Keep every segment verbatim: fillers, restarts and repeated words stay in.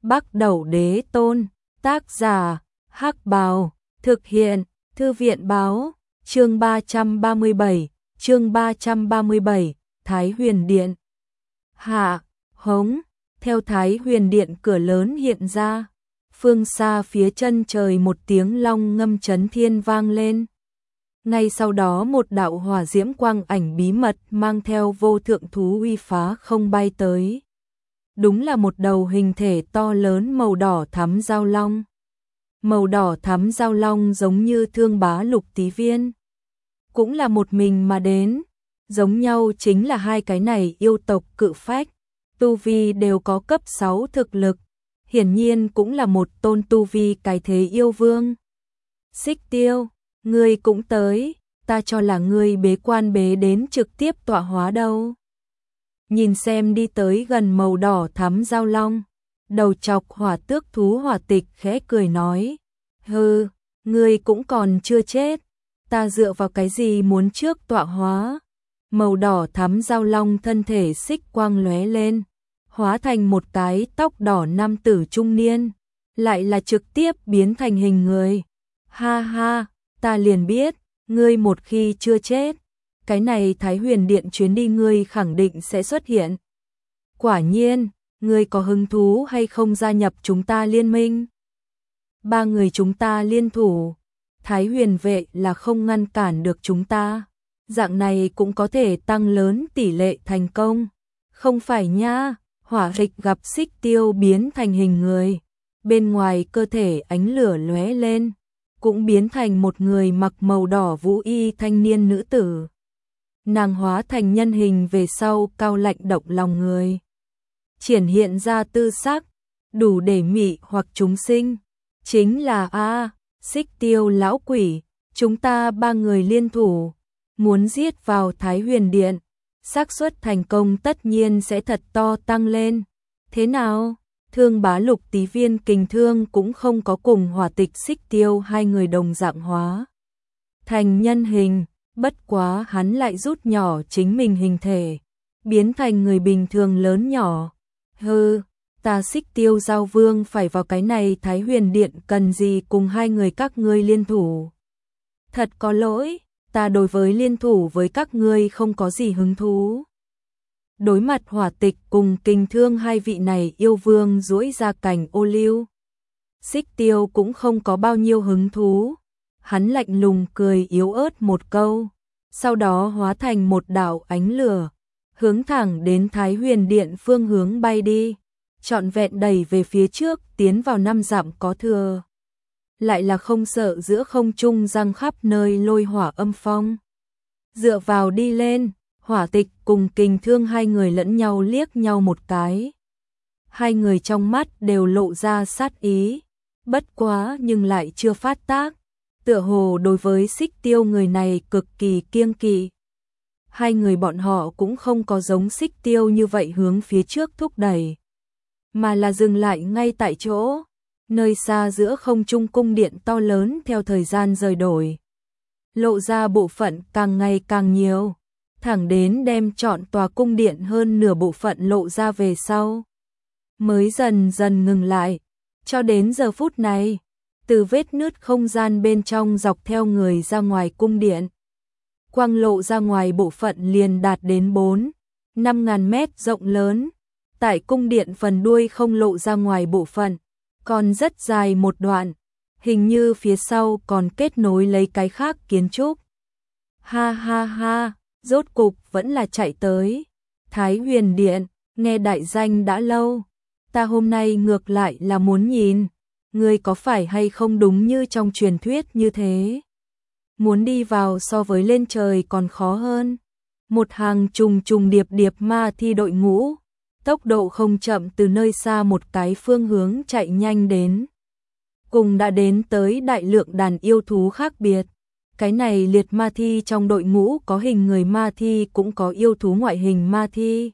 Bắc Đẩu Đế Tôn, tác giả, Hắc Bào, thực hiện, Thư viện báo, chương ba trăm ba mươi bảy, chương ba trăm ba mươi bảy, Thái Huyền Điện. Hạ, hống, theo Thái Huyền Điện cửa lớn hiện ra, phương xa phía chân trời một tiếng long ngâm chấn thiên vang lên. Ngay sau đó một đạo hỏa diễm quang ảnh bí mật mang theo vô thượng thú uy phá không bay tới. Đúng là một đầu hình thể to lớn màu đỏ thắm giao long. Màu đỏ thắm giao long giống như Thương Bá Lục Tí Viên. Cũng là một mình mà đến. Giống nhau chính là hai cái này yêu tộc cự phách. Tu vi đều có cấp sáu thực lực. Hiển nhiên cũng là một tôn tu vi cái thế yêu vương. Xích Tiêu, ngươi cũng tới, ta cho là ngươi bế quan bế đến trực tiếp tọa hóa đâu. Nhìn xem đi tới gần màu đỏ thắm giao long, đầu chọc hỏa tước thú Hỏa Tịch khẽ cười nói, hừ, ngươi cũng còn chưa chết, ta dựa vào cái gì muốn trước tọa hóa. Màu đỏ thắm giao long thân thể xích quang lóe lên, hóa thành một cái tóc đỏ nam tử trung niên, lại là trực tiếp biến thành hình người. Ha ha, ta liền biết, ngươi một khi chưa chết, cái này Thái Huyền Điện chuyến đi ngươi khẳng định sẽ xuất hiện. Quả nhiên, ngươi có hứng thú hay không gia nhập chúng ta liên minh? Ba người chúng ta liên thủ, Thái Huyền vệ là không ngăn cản được chúng ta. Dạng này cũng có thể tăng lớn tỷ lệ thành công. Không phải nha, Hỏa Rịch gặp Xích Tiêu biến thành hình người. Bên ngoài cơ thể ánh lửa lóe lên, cũng biến thành một người mặc màu đỏ vũ y thanh niên nữ tử. Nàng hóa thành nhân hình về sau cao lạnh động lòng người. Triển hiện ra tư sắc, đủ để mị hoặc chúng sinh. Chính là a Xích Tiêu lão quỷ, chúng ta ba người liên thủ, muốn giết vào Thái Huyền Điện, xác suất thành công tất nhiên sẽ thật to tăng lên. Thế nào? Thương Bá Lục Tí Viên kình thương cũng không có cùng Hỏa Tịch Xích Tiêu hai người đồng dạng hóa thành nhân hình, bất quá hắn lại rút nhỏ chính mình hình thể, biến thành người bình thường lớn nhỏ. Hừ, ta Xích Tiêu giao vương phải vào cái này Thái Huyền Điện cần gì cùng hai người các ngươi liên thủ. Thật có lỗi, ta đối với liên thủ với các ngươi không có gì hứng thú. Đối mặt Hỏa Tịch cùng kình thương hai vị này yêu vương duỗi ra cành ô liu, Xích Tiêu cũng không có bao nhiêu hứng thú. Hắn lạnh lùng cười yếu ớt một câu, sau đó hóa thành một đạo ánh lửa, hướng thẳng đến Thái Huyền Điện phương hướng bay đi, trọn vẹn đẩy về phía trước tiến vào năm dặm có thừa. Lại là không sợ giữa không trung giăng khắp nơi lôi hỏa âm phong. Dựa vào đi lên, Hỏa Tịch cùng kình thương hai người lẫn nhau liếc nhau một cái. Hai người trong mắt đều lộ ra sát ý, bất quá nhưng lại chưa phát tác. Tựa hồ đối với Xích Tiêu người này cực kỳ kiêng kỵ. Hai người bọn họ cũng không có giống Xích Tiêu như vậy hướng phía trước thúc đẩy, mà là dừng lại ngay tại chỗ. Nơi xa giữa không trung cung điện to lớn theo thời gian rời đổi, lộ ra bộ phận càng ngày càng nhiều, thẳng đến đem trọn tòa cung điện hơn nửa bộ phận lộ ra về sau, mới dần dần ngừng lại. Cho đến giờ phút này, từ vết nứt không gian bên trong dọc theo người ra ngoài cung điện, quang lộ ra ngoài bộ phận liền đạt đến bốn, năm ngàn mét rộng lớn. Tại cung điện phần đuôi không lộ ra ngoài bộ phận, còn rất dài một đoạn, hình như phía sau còn kết nối lấy cái khác kiến trúc. Ha ha ha, rốt cục vẫn là chạy tới. Thái Huyền Điện, nghe đại danh đã lâu, ta hôm nay ngược lại là muốn nhìn, ngươi có phải hay không đúng như trong truyền thuyết như thế. Muốn đi vào so với lên trời còn khó hơn. Một hàng trùng trùng điệp điệp ma thi đội ngũ, tốc độ không chậm từ nơi xa một cái phương hướng chạy nhanh đến. Cùng đã đến tới đại lượng đàn yêu thú khác biệt. Cái này liệt ma thi trong đội ngũ có hình người ma thi cũng có yêu thú ngoại hình ma thi.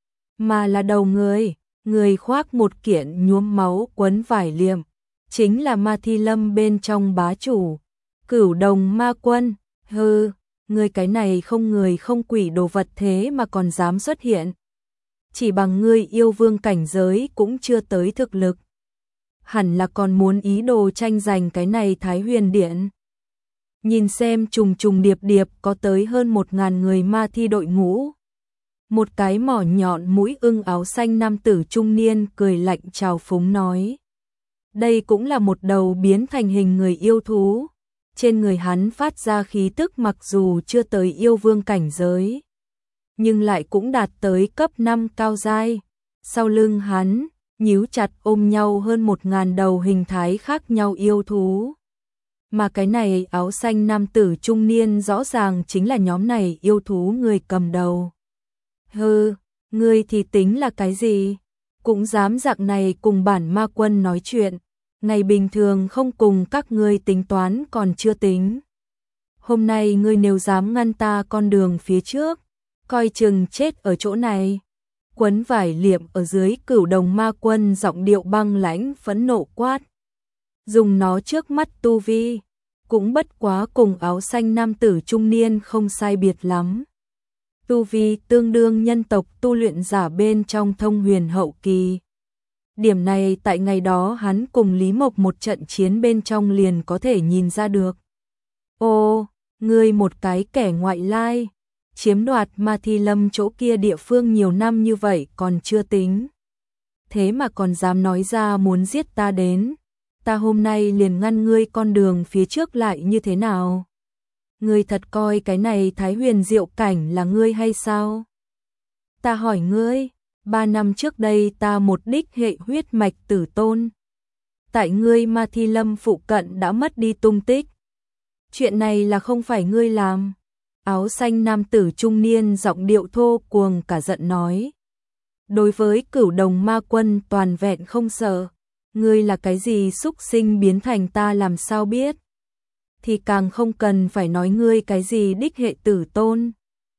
Mà là đầu người, người khoác một kiện nhuốm máu quấn vải liệm, chính là ma thi lâm bên trong bá chủ, Cửu Đồng Ma Quân. Hừ, ngươi cái này không người không quỷ đồ vật thế mà còn dám xuất hiện. Chỉ bằng ngươi yêu vương cảnh giới cũng chưa tới thực lực, hẳn là còn muốn ý đồ tranh giành cái này Thái Huyền Điện. Nhìn xem trùng trùng điệp điệp có tới hơn một ngàn người ma thi đội ngũ. Một cái mỏ nhọn mũi ưng áo xanh nam tử trung niên cười lạnh chào phúng nói. Đây cũng là một đầu biến thành hình người yêu thú. Trên người hắn phát ra khí tức mặc dù chưa tới yêu vương cảnh giới, nhưng lại cũng đạt tới cấp năm cao giai. Sau lưng hắn, nhíu chặt ôm nhau hơn một ngàn đầu hình thái khác nhau yêu thú. Mà cái này áo xanh nam tử trung niên rõ ràng chính là nhóm này yêu thú người cầm đầu. Hừ, ngươi thì tính là cái gì? Cũng dám dạng này cùng bản ma quân nói chuyện. Ngày bình thường không cùng các ngươi tính toán còn chưa tính. Hôm nay ngươi nếu dám ngăn ta con đường phía trước, coi chừng chết ở chỗ này. Quấn vải liệm ở dưới Cửu Đồng ma quân giọng điệu băng lãnh phẫn nộ quát. Dùng nó trước mắt tu vi, cũng bất quá cùng áo xanh nam tử trung niên không sai biệt lắm. Tu vi tương đương nhân tộc tu luyện giả bên trong thông huyền hậu kỳ. Điểm này tại ngày đó hắn cùng Lý Mộc một trận chiến bên trong liền có thể nhìn ra được. Ô, ngươi một cái kẻ ngoại lai, chiếm đoạt Ma Thi Lâm chỗ kia địa phương nhiều năm như vậy còn chưa tính. Thế mà còn dám nói ra muốn giết ta đến, ta hôm nay liền ngăn ngươi con đường phía trước lại như thế nào? Ngươi thật coi cái này Thái Huyền Diệu Cảnh là ngươi hay sao? Ta hỏi ngươi, ba năm trước đây ta một đích hệ huyết mạch tử tôn. Tại ngươi Ma Thi Lâm phụ cận đã mất đi tung tích. Chuyện này là không phải ngươi làm. Áo xanh nam tử trung niên giọng điệu thô cuồng cả giận nói. Đối với Cửu Đồng ma quân toàn vẹn không sợ. Ngươi là cái gì xúc sinh biến thành ta làm sao biết? Thì càng không cần phải nói ngươi cái gì đích hệ tử tôn.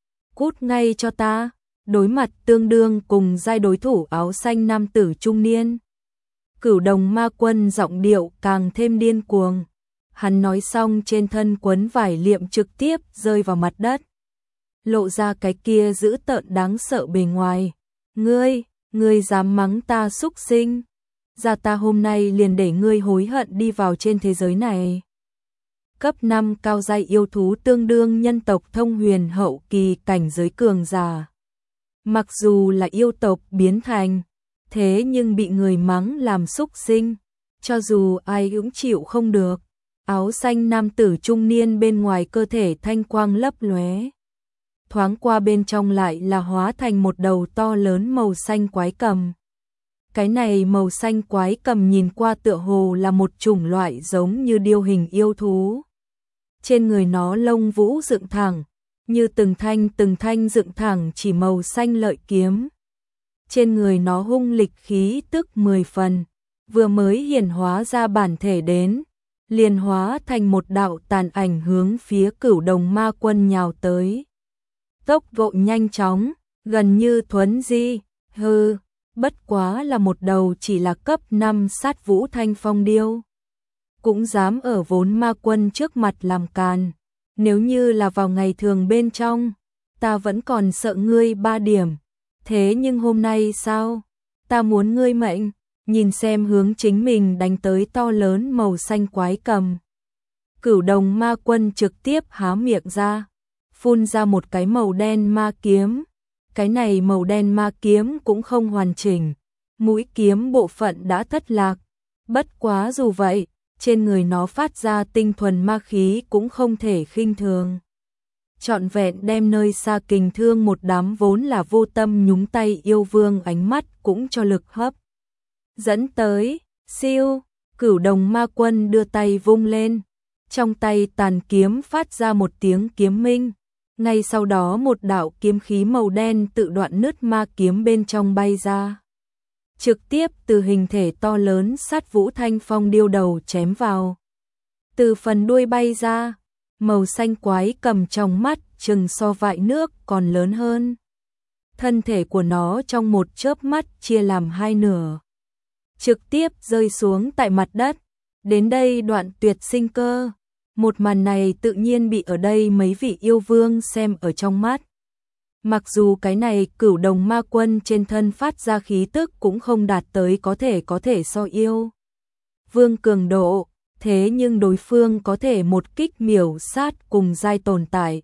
Cút ngay cho ta. Đối mặt tương đương cùng giai đối thủ áo xanh nam tử trung niên. Cửu Đồng ma quân giọng điệu càng thêm điên cuồng. Hắn nói xong trên thân quấn vải liệm trực tiếp rơi vào mặt đất. Lộ ra cái kia dữ tợn đáng sợ bề ngoài. Ngươi, ngươi dám mắng ta xúc sinh. Ra ta hôm nay liền để ngươi hối hận đi vào trên thế giới này. Cấp năm cao giai yêu thú tương đương nhân tộc thông huyền hậu kỳ cảnh giới cường giả. Mặc dù là yêu tộc biến thành, thế nhưng bị người mắng làm xúc sinh, cho dù ai cũng chịu không được. Áo xanh nam tử trung niên bên ngoài cơ thể thanh quang lấp lóe, thoáng qua bên trong lại là hóa thành một đầu to lớn màu xanh quái cầm. Cái này màu xanh quái cầm nhìn qua tựa hồ là một chủng loại giống như điêu hình yêu thú. Trên người nó lông vũ dựng thẳng, như từng thanh từng thanh dựng thẳng chỉ màu xanh lợi kiếm. Trên người nó hung lịch khí tức mười phần, vừa mới hiển hóa ra bản thể đến, liền hóa thành một đạo tàn ảnh hướng phía Cửu Đồng ma quân nhào tới. Tốc độ nhanh chóng, gần như thuấn di, hư, bất quá là một đầu chỉ là cấp năm sát vũ thanh phong điêu. Cũng dám ở vốn ma quân trước mặt làm càn. Nếu như là vào ngày thường bên trong, ta vẫn còn sợ ngươi ba điểm. Thế nhưng hôm nay sao? Ta muốn ngươi mệnh. Nhìn xem hướng chính mình đánh tới to lớn màu xanh quái cầm. Cửu Đồng ma quân trực tiếp há miệng ra, phun ra một cái màu đen ma kiếm. Cái này màu đen ma kiếm cũng không hoàn chỉnh, mũi kiếm bộ phận đã thất lạc. Bất quá dù vậy, trên người nó phát ra tinh thuần ma khí cũng không thể khinh thường. Trọn vẹn đem nơi xa kình thương một đám vốn là vô tâm nhúng tay yêu vương ánh mắt cũng cho lực hấp. Dẫn tới, siêu, Cửu Đồng ma quân đưa tay vung lên. Trong tay tàn kiếm phát ra một tiếng kiếm minh. Ngay sau đó một đạo kiếm khí màu đen tự đoạn nứt ma kiếm bên trong bay ra. Trực tiếp từ hình thể to lớn sát vũ thanh phong điêu đầu chém vào. Từ phần đuôi bay ra, màu xanh quái cầm trong mắt chừng so vại nước còn lớn hơn. Thân thể của nó trong một chớp mắt chia làm hai nửa, trực tiếp rơi xuống tại mặt đất. Đến đây đoạn tuyệt sinh cơ. Một màn này tự nhiên bị ở đây mấy vị yêu vương xem ở trong mắt. Mặc dù cái này Cửu Đồng ma quân trên thân phát ra khí tức cũng không đạt tới có thể có thể so yêu. vương cường độ, thế nhưng đối phương có thể một kích miểu sát cùng giai tồn tại.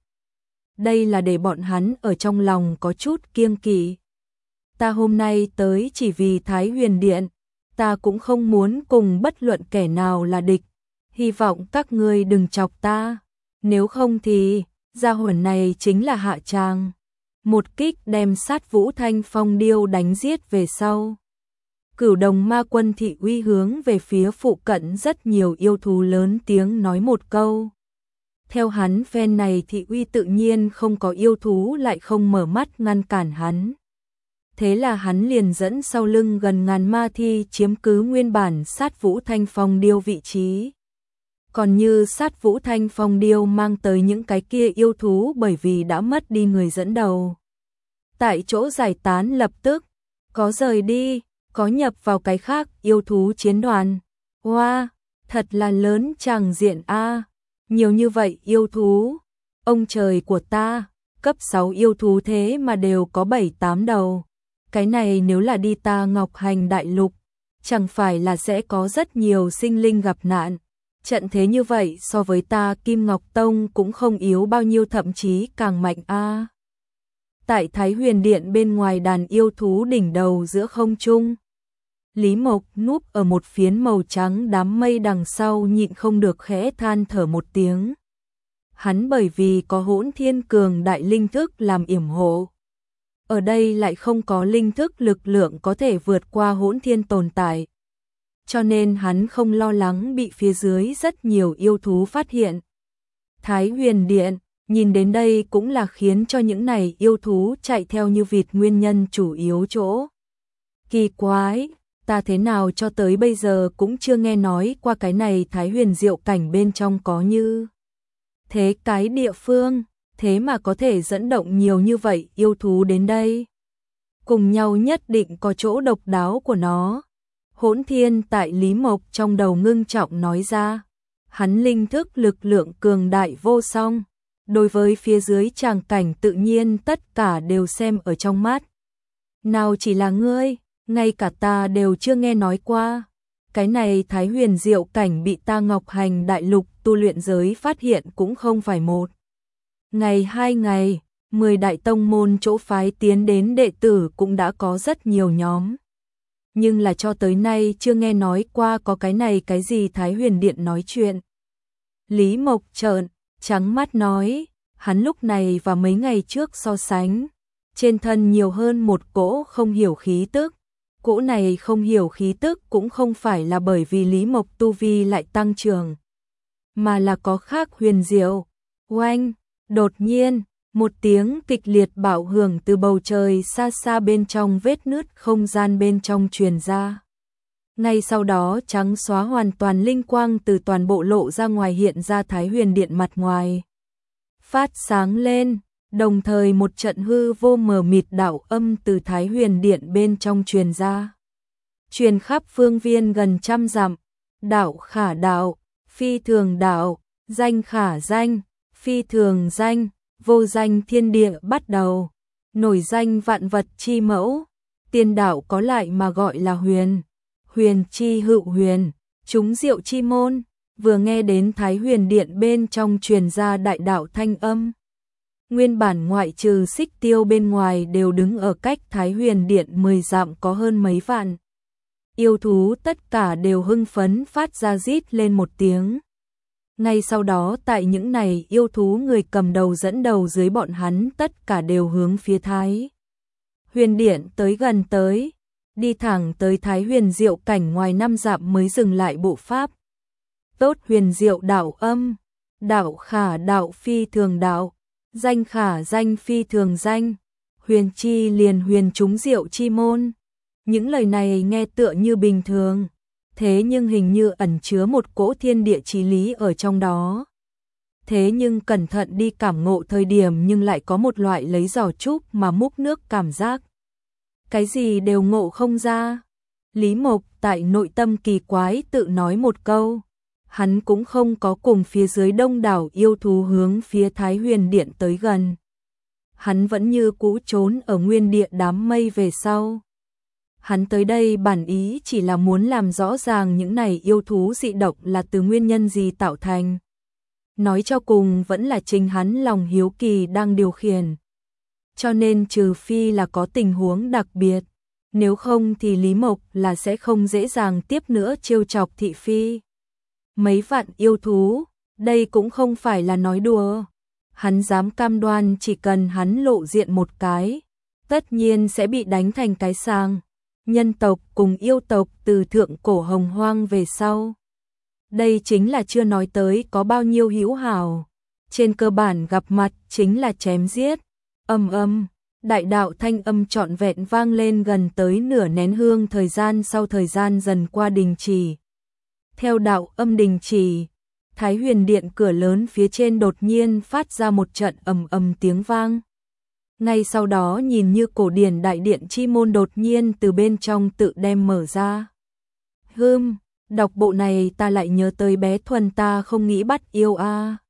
Đây là để bọn hắn ở trong lòng có chút kiêng kỵ. Ta hôm nay tới chỉ vì Thái Huyền Điện, ta cũng không muốn cùng bất luận kẻ nào là địch, hy vọng các ngươi đừng chọc ta, nếu không thì gia hỏa này chính là hạ tràng. Một kích đem sát Vũ Thanh Phong điêu đánh giết về sau. Cửu Đồng Ma Quân thị uy hướng về phía phụ cận rất nhiều yêu thú lớn tiếng nói một câu. Theo hắn phen này thị uy tự nhiên không có yêu thú lại không mở mắt ngăn cản hắn. Thế là hắn liền dẫn sau lưng gần ngàn ma thi chiếm cứ nguyên bản sát Vũ Thanh Phong điêu vị trí. Còn như sát Vũ Thanh Phong điêu mang tới những cái kia yêu thú bởi vì đã mất đi người dẫn đầu. Tại chỗ giải tán lập tức, có rời đi, có nhập vào cái khác yêu thú chiến đoàn. Wow, thật là lớn tràng diện a, nhiều như vậy yêu thú. Ông trời của ta, cấp sáu yêu thú thế mà đều có bảy tám đầu. Cái này nếu là đi ta Ngọc Hành Đại Lục, chẳng phải là sẽ có rất nhiều sinh linh gặp nạn. Trận thế như vậy so với ta Kim Ngọc Tông cũng không yếu bao nhiêu, thậm chí càng mạnh a. Tại Thái Huyền Điện bên ngoài đàn yêu thú đỉnh đầu giữa không trung, Lý Mộc núp ở một phiến màu trắng đám mây đằng sau nhịn không được khẽ than thở một tiếng. Hắn bởi vì có Hỗn Thiên cường đại linh thức làm yểm hộ, ở đây lại không có linh thức lực lượng có thể vượt qua Hỗn Thiên tồn tại, cho nên hắn không lo lắng bị phía dưới rất nhiều yêu thú phát hiện. Thái Huyền Điện, nhìn đến đây cũng là khiến cho những này yêu thú chạy theo như vịt nguyên nhân chủ yếu chỗ. Kỳ quái, ta thế nào cho tới bây giờ cũng chưa nghe nói qua cái này Thái Huyền Diệu cảnh bên trong có như thế cái địa phương, thế mà có thể dẫn động nhiều như vậy yêu thú đến đây. Cùng nhau nhất định có chỗ độc đáo của nó. Hỗn Thiên tại Lý Mộc trong đầu ngưng trọng nói ra, hắn linh thức lực lượng cường đại vô song, đối với phía dưới tràng cảnh tự nhiên tất cả đều xem ở trong mắt. Nào chỉ là ngươi, ngay cả ta đều chưa nghe nói qua. Cái này Thái Huyền Diệu cảnh bị ta Ngọc Hành Đại Lục tu luyện giới phát hiện cũng không phải một ngày hai ngày, mười đại tông môn chỗ phái tiến đến đệ tử cũng đã có rất nhiều nhóm. Nhưng là cho tới nay chưa nghe nói qua có cái này cái gì Thái Huyền Điện nói chuyện. Lý Mộc trợn trắng mắt nói, hắn lúc này và mấy ngày trước so sánh, trên thân nhiều hơn một cỗ không hiểu khí tức. Cỗ này không hiểu khí tức cũng không phải là bởi vì Lý Mộc tu vi lại tăng trưởng, mà là có khác huyền diệu. Oanh, đột nhiên, một tiếng kịch liệt bạo hưởng từ bầu trời xa xa bên trong vết nứt không gian bên trong truyền ra. Ngay sau đó trắng xóa hoàn toàn linh quang từ toàn bộ lộ ra ngoài hiện ra Thái Huyền Điện mặt ngoài. Phát sáng lên, đồng thời một trận hư vô mờ mịt đạo âm từ Thái Huyền Điện bên trong truyền ra. Truyền khắp phương viên gần trăm dặm, đạo khả đạo, phi thường đạo, danh khả danh, phi thường danh, vô danh thiên địa bắt đầu, nổi danh vạn vật chi mẫu, tiên đạo có lại mà gọi là huyền, huyền chi hữu huyền, chúng diệu chi môn. Vừa nghe đến Thái Huyền Điện bên trong truyền ra đại đạo thanh âm, nguyên bản ngoại trừ Xích Tiêu bên ngoài đều đứng ở cách Thái Huyền Điện mười dặm có hơn mấy vạn. Yêu thú tất cả đều hưng phấn phát ra rít lên một tiếng. Ngay sau đó tại những này yêu thú người cầm đầu dẫn đầu dưới bọn hắn tất cả đều hướng phía Thái Huyền Điện tới gần tới, đi thẳng tới Thái Huyền Diệu cảnh ngoài năm dặm mới dừng lại bộ pháp. Tốt huyền diệu đạo âm, đạo khả đạo phi thường đạo, danh khả danh phi thường danh, huyền chi liền huyền chúng diệu chi môn. Những lời này nghe tựa như bình thường, thế nhưng hình như ẩn chứa một cỗ thiên địa chí lý ở trong đó. Thế nhưng cẩn thận đi cảm ngộ thời điểm nhưng lại có một loại lấy giỏ trúc mà múc nước cảm giác. Cái gì đều ngộ không ra. Lý Mộc tại nội tâm kỳ quái tự nói một câu. Hắn cũng không có cùng phía dưới đông đảo yêu thú hướng phía Thái Huyền Điện tới gần. Hắn vẫn như cũ trốn ở nguyên địa đám mây về sau. Hắn tới đây bản ý chỉ là muốn làm rõ ràng những này yêu thú dị độc là từ nguyên nhân gì tạo thành. Nói cho cùng vẫn là chính hắn lòng hiếu kỳ đang điều khiển. Cho nên trừ phi là có tình huống đặc biệt, nếu không thì Lý Mộc là sẽ không dễ dàng tiếp nữa trêu chọc thị phi. Mấy vạn yêu thú, đây cũng không phải là nói đùa. Hắn dám cam đoan chỉ cần hắn lộ diện một cái, tất nhiên sẽ bị đánh thành cái sàng. Nhân tộc cùng yêu tộc từ thượng cổ hồng hoang về sau. Đây chính là chưa nói tới có bao nhiêu hữu hảo. Trên cơ bản gặp mặt chính là chém giết. Âm âm, đại đạo thanh âm trọn vẹn vang lên gần tới nửa nén hương thời gian sau thời gian dần qua đình chỉ. Theo đạo âm đình chỉ, Thái Huyền Điện cửa lớn phía trên đột nhiên phát ra một trận ầm ầm tiếng vang. Ngay sau đó nhìn như cổ điển đại điện chi môn đột nhiên từ bên trong tự đem mở ra. Hừm, đọc bộ này ta lại nhớ tới bé Thuần ta không nghĩ bắt yêu a. À.